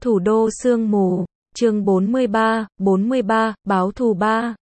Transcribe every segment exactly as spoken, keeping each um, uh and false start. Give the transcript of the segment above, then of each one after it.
Thủ đô sương mù, chương bốn mươi ba, bốn mươi ba, báo thù ba.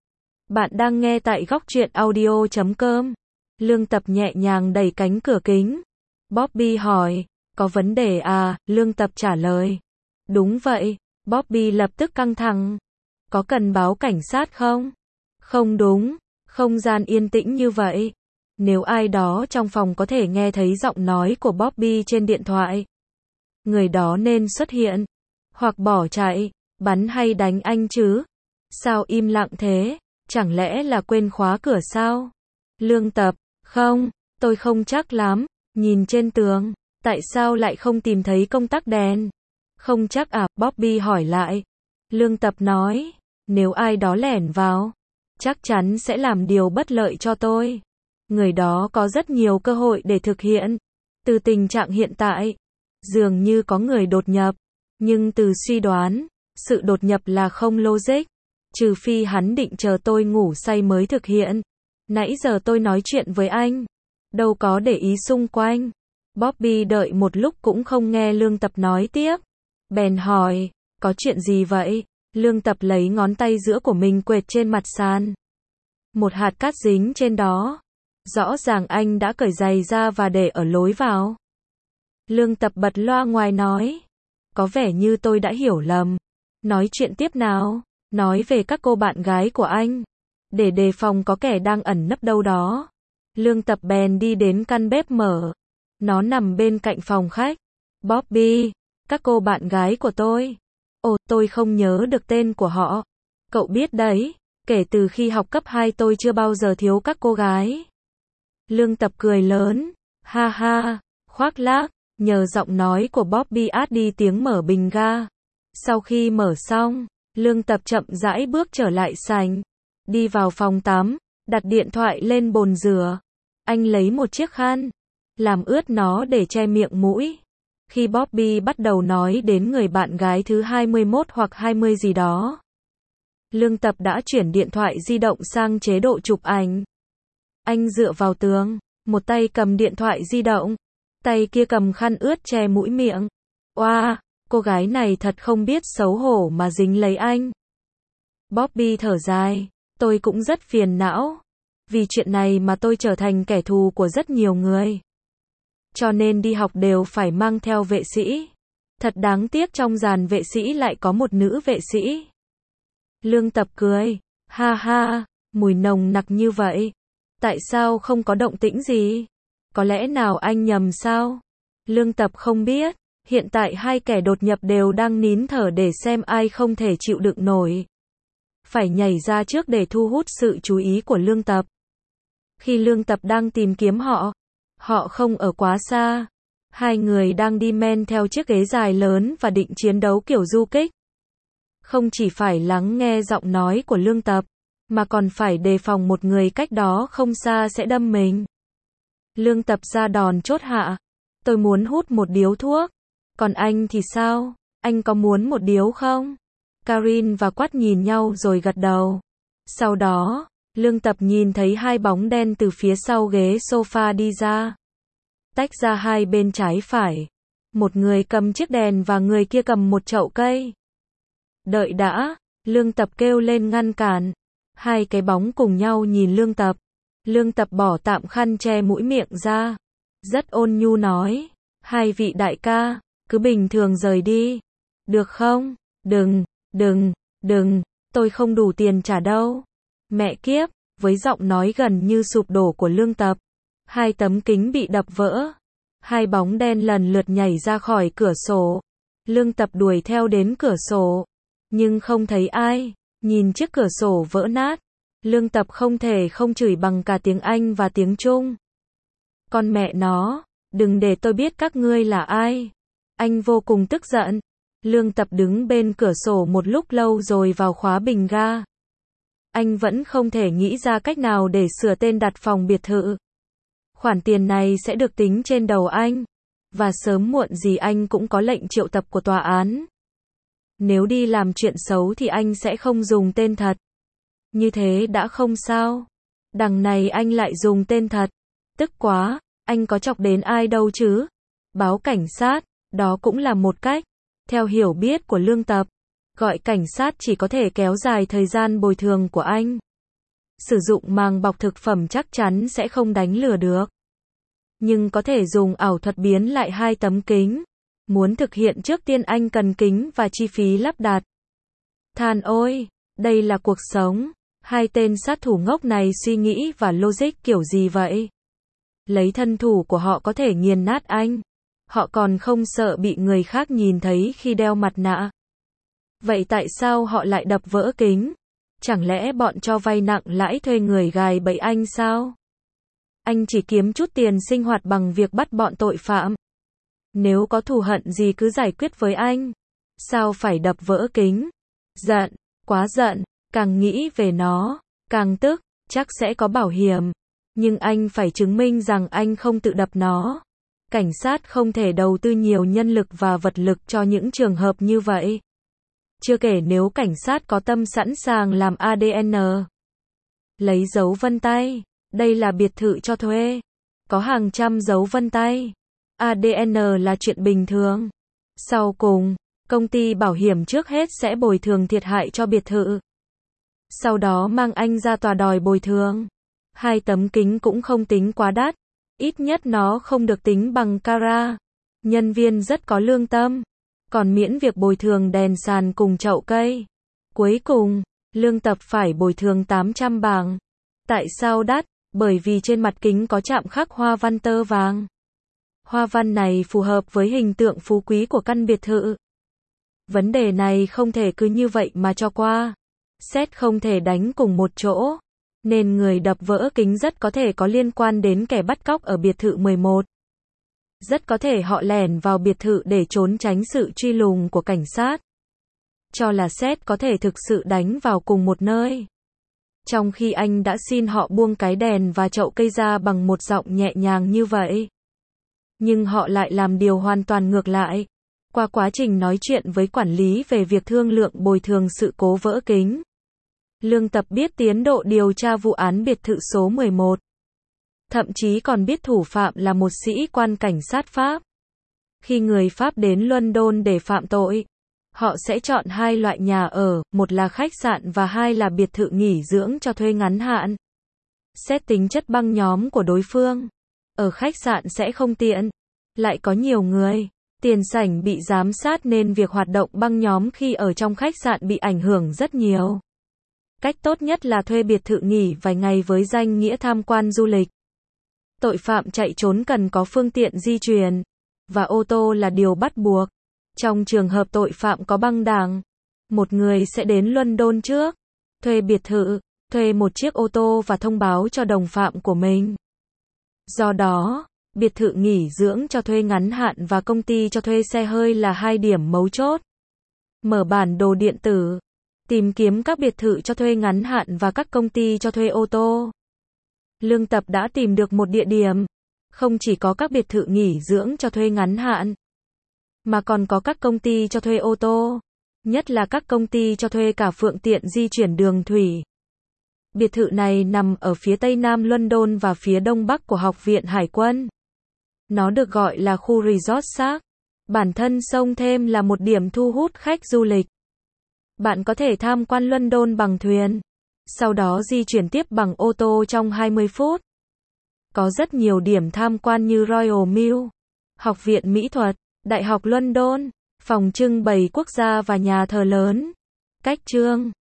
Bạn đang nghe tại góc truyện audio chấm com. Lương Tập nhẹ nhàng đẩy cánh cửa kính. Bobby hỏi, có vấn đề à? Lương Tập trả lời. Đúng vậy. Bobby lập tức căng thẳng. Có cần báo cảnh sát không? Không đúng. Không gian yên tĩnh như vậy. Nếu ai đó trong phòng có thể nghe thấy giọng nói của Bobby trên điện thoại, người đó nên xuất hiện. Hoặc bỏ chạy, bắn hay đánh anh chứ. Sao im lặng thế? Chẳng lẽ là quên khóa cửa sao? Lương Tập, không, tôi không chắc lắm. Nhìn trên tường, tại sao lại không tìm thấy công tắc đèn? Không chắc à? Bobby hỏi lại. Lương Tập nói, nếu ai đó lẻn vào, chắc chắn sẽ làm điều bất lợi cho tôi. Người đó có rất nhiều cơ hội để thực hiện. Từ tình trạng hiện tại, dường như có người đột nhập. Nhưng từ suy đoán, sự đột nhập là không logic. Trừ phi hắn định chờ tôi ngủ say mới thực hiện. Nãy giờ tôi nói chuyện với anh, đâu có để ý xung quanh. Bobby đợi một lúc cũng không nghe Lương Tập nói tiếp. Bèn hỏi, có chuyện gì vậy? Lương Tập lấy ngón tay giữa của mình quệt trên mặt sàn. Một hạt cát dính trên đó. Rõ ràng anh đã cởi giày ra và để ở lối vào. Lương Tập bật loa ngoài nói. Có vẻ như tôi đã hiểu lầm. Nói chuyện tiếp nào. Nói về các cô bạn gái của anh. Để đề phòng có kẻ đang ẩn nấp đâu đó. Lương Tập bèn đi đến căn bếp mở. Nó nằm bên cạnh phòng khách. Bobby, các cô bạn gái của tôi. Ồ, tôi không nhớ được tên của họ. Cậu biết đấy, kể từ khi học cấp hai tôi chưa bao giờ thiếu các cô gái. Lương Tập cười lớn. Ha ha, khoác lác. Nhờ giọng nói của Bobby át đi tiếng mở bình ga. Sau khi mở xong, Lương Tập chậm rãi bước trở lại sảnh. Đi vào phòng tắm, đặt điện thoại lên bồn rửa. Anh lấy một chiếc khăn, làm ướt nó để che miệng mũi. Khi Bobby bắt đầu nói đến người bạn gái thứ hai mươi mốt hoặc hai mươi gì đó, Lương Tập đã chuyển điện thoại di động sang chế độ chụp ảnh. Anh dựa vào tường, một tay cầm điện thoại di động, tay kia cầm khăn ướt che mũi miệng. Oa, wow, cô gái này thật không biết xấu hổ mà dính lấy anh. Bobby thở dài, tôi cũng rất phiền não. Vì chuyện này mà tôi trở thành kẻ thù của rất nhiều người. Cho nên đi học đều phải mang theo vệ sĩ. Thật đáng tiếc trong dàn vệ sĩ lại có một nữ vệ sĩ. Lương Tập cười, ha ha, mùi nồng nặc như vậy. Tại sao không có động tĩnh gì? Có lẽ nào anh nhầm sao? Lương Tập không biết, hiện tại hai kẻ đột nhập đều đang nín thở để xem ai không thể chịu đựng nổi. Phải nhảy ra trước để thu hút sự chú ý của Lương Tập. Khi Lương Tập đang tìm kiếm họ, họ không ở quá xa. Hai người đang đi men theo chiếc ghế dài lớn và định chiến đấu kiểu du kích. Không chỉ phải lắng nghe giọng nói của Lương Tập, mà còn phải đề phòng một người cách đó không xa sẽ đâm mình. Lương Tập ra đòn chốt hạ. Tôi muốn hút một điếu thuốc. Còn anh thì sao? Anh có muốn một điếu không? Karin và Quát nhìn nhau rồi gật đầu. Sau đó, Lương Tập nhìn thấy hai bóng đen từ phía sau ghế sofa đi ra. Tách ra hai bên trái phải. Một người cầm chiếc đèn và người kia cầm một chậu cây. Đợi đã, Lương Tập kêu lên ngăn cản. Hai cái bóng cùng nhau nhìn Lương Tập. Lương Tập bỏ tạm khăn che mũi miệng ra. Rất ôn nhu nói. Hai vị đại ca, cứ bình thường rời đi. Được không? Đừng, đừng, đừng, tôi không đủ tiền trả đâu. Mẹ kiếp, với giọng nói gần như sụp đổ của Lương Tập. Hai tấm kính bị đập vỡ. Hai bóng đen lần lượt nhảy ra khỏi cửa sổ. Lương Tập đuổi theo đến cửa sổ. Nhưng không thấy ai. Nhìn chiếc cửa sổ vỡ nát. Lương Tập không thể không chửi bằng cả tiếng Anh và tiếng Trung. Con mẹ nó, đừng để tôi biết các ngươi là ai. Anh vô cùng tức giận. Lương Tập đứng bên cửa sổ một lúc lâu rồi vào khóa bình ga. Anh vẫn không thể nghĩ ra cách nào để sửa tên đặt phòng biệt thự. Khoản tiền này sẽ được tính trên đầu anh. Và sớm muộn gì anh cũng có lệnh triệu tập của tòa án. Nếu đi làm chuyện xấu thì anh sẽ không dùng tên thật. Như thế đã không sao. Đằng này anh lại dùng tên thật. Tức quá, anh có chọc đến ai đâu chứ? Báo cảnh sát, đó cũng là một cách. Theo hiểu biết của Lương Tập, gọi cảnh sát chỉ có thể kéo dài thời gian bồi thường của anh. Sử dụng màng bọc thực phẩm chắc chắn sẽ không đánh lừa được. Nhưng có thể dùng ảo thuật biến lại hai tấm kính. Muốn thực hiện trước tiên anh cần kính và chi phí lắp đặt. Than ôi, đây là cuộc sống. Hai tên sát thủ ngốc này suy nghĩ và logic kiểu gì vậy? Lấy thân thủ của họ có thể nghiền nát anh. Họ còn không sợ bị người khác nhìn thấy khi đeo mặt nạ. Vậy tại sao họ lại đập vỡ kính? Chẳng lẽ bọn cho vay nặng lãi thuê người gài bẫy anh sao? Anh chỉ kiếm chút tiền sinh hoạt bằng việc bắt bọn tội phạm. Nếu có thù hận gì cứ giải quyết với anh. Sao phải đập vỡ kính? Giận, quá giận, càng nghĩ về nó, càng tức, chắc sẽ có bảo hiểm. Nhưng anh phải chứng minh rằng anh không tự đập nó. Cảnh sát không thể đầu tư nhiều nhân lực và vật lực cho những trường hợp như vậy. Chưa kể nếu cảnh sát có tâm sẵn sàng làm a đê en. Lấy dấu vân tay. Đây là biệt thự cho thuê. Có hàng trăm dấu vân tay. a đê en là chuyện bình thường. Sau cùng, công ty bảo hiểm trước hết sẽ bồi thường thiệt hại cho biệt thự. Sau đó mang anh ra tòa đòi bồi thường. Hai tấm kính cũng không tính quá đắt. Ít nhất nó không được tính bằng cara. Nhân viên rất có lương tâm. Còn miễn việc bồi thường đèn sàn cùng chậu cây. Cuối cùng, Lương Tập phải bồi thường tám trăm bảng. Tại sao đắt? Bởi vì trên mặt kính có chạm khắc hoa văn tơ vàng. Hoa văn này phù hợp với hình tượng phú quý của căn biệt thự. Vấn đề này không thể cứ như vậy mà cho qua. Xét không thể đánh cùng một chỗ. Nên người đập vỡ kính rất có thể có liên quan đến kẻ bắt cóc ở biệt thự mười một. Rất có thể họ lẻn vào biệt thự để trốn tránh sự truy lùng của cảnh sát. Cho là Seth có thể thực sự đánh vào cùng một nơi. Trong khi anh đã xin họ buông cái đèn và chậu cây ra bằng một giọng nhẹ nhàng như vậy. Nhưng họ lại làm điều hoàn toàn ngược lại. Qua quá trình nói chuyện với quản lý về việc thương lượng bồi thường sự cố vỡ kính, Lương Tập biết tiến độ điều tra vụ án biệt thự số mười một. Thậm chí còn biết thủ phạm là một sĩ quan cảnh sát Pháp. Khi người Pháp đến London để phạm tội, họ sẽ chọn hai loại nhà ở, một là khách sạn và hai là biệt thự nghỉ dưỡng cho thuê ngắn hạn. Xét tính chất băng nhóm của đối phương, ở khách sạn sẽ không tiện, lại có nhiều người, tiền sảnh bị giám sát nên việc hoạt động băng nhóm khi ở trong khách sạn bị ảnh hưởng rất nhiều. Cách tốt nhất là thuê biệt thự nghỉ vài ngày với danh nghĩa tham quan du lịch. Tội phạm chạy trốn cần có phương tiện di chuyển, và ô tô là điều bắt buộc. Trong trường hợp tội phạm có băng đảng, một người sẽ đến London trước, thuê biệt thự, thuê một chiếc ô tô và thông báo cho đồng phạm của mình. Do đó, biệt thự nghỉ dưỡng cho thuê ngắn hạn và công ty cho thuê xe hơi là hai điểm mấu chốt. Mở bản đồ điện tử, tìm kiếm các biệt thự cho thuê ngắn hạn và các công ty cho thuê ô tô. Lương Tập đã tìm được một địa điểm, không chỉ có các biệt thự nghỉ dưỡng cho thuê ngắn hạn, mà còn có các công ty cho thuê ô tô, nhất là các công ty cho thuê cả phương tiện di chuyển đường thủy. Biệt thự này nằm ở phía tây nam London và phía đông bắc của Học viện Hải quân. Nó được gọi là khu Resort Shark. Bản thân sông Thêm là một điểm thu hút khách du lịch. Bạn có thể tham quan London bằng thuyền, sau đó di chuyển tiếp bằng ô tô trong hai mươi phút. Có rất nhiều điểm tham quan như Royal Mill, Học viện Mỹ thuật, Đại học London, phòng trưng bày quốc gia và nhà thờ lớn. Cách chương